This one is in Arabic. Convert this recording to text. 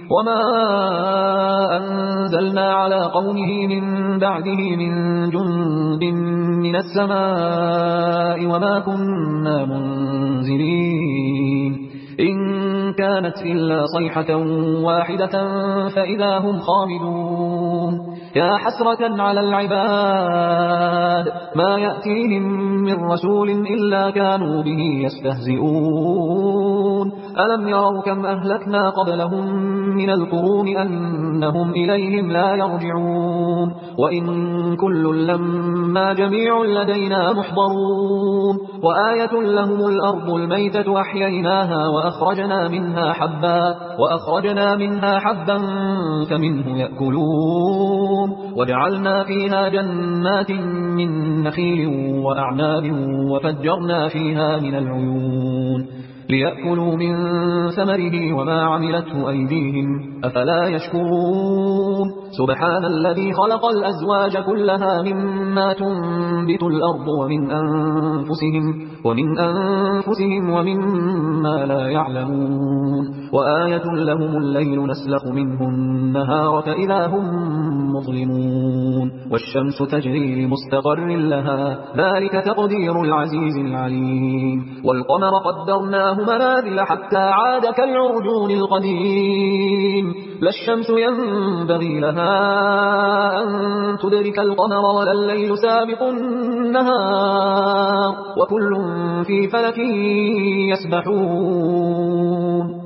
وما أنزلنا على قومه من بعده من جند من السماء وما كنا منزلين إن كانت إلا صيحة واحدة فإذا هم خامدون يا حسرة على العباد ما يأتيهم من رسول إلا كانوا به يستهزئون ألم يروا كم أهلكنا قبلهم من القرون أنهم إليهم لا يرجعون وإن كل لما جميع لدينا محضرون وآية لهم الأرض الميتة أحييناها وأخرجنا منها حبا فمنه يأكلون وجعلنا فيها جنات من نخيل وأعناب وفجرنا فيها من العيون ليأكلوا من ثمره وما عملته أيديهم أفلا يشكرون سبحان الذي خلق الأزواج كلها مما تنبت الأرض ومن أنفسهم ومما لا يعلمون وآية لهم الليل نسلخ منه النهار فإذا هم مظلمون والشمس تجري لمستقر لها ذلك تقدير العزيز العليم والقمر قدرناه منازل حتى عاد كالعرجون القديم لا الشمس ينبغي لها أن تدرك القمر ولا الليل سابق النهار وكل في فلك يسبحون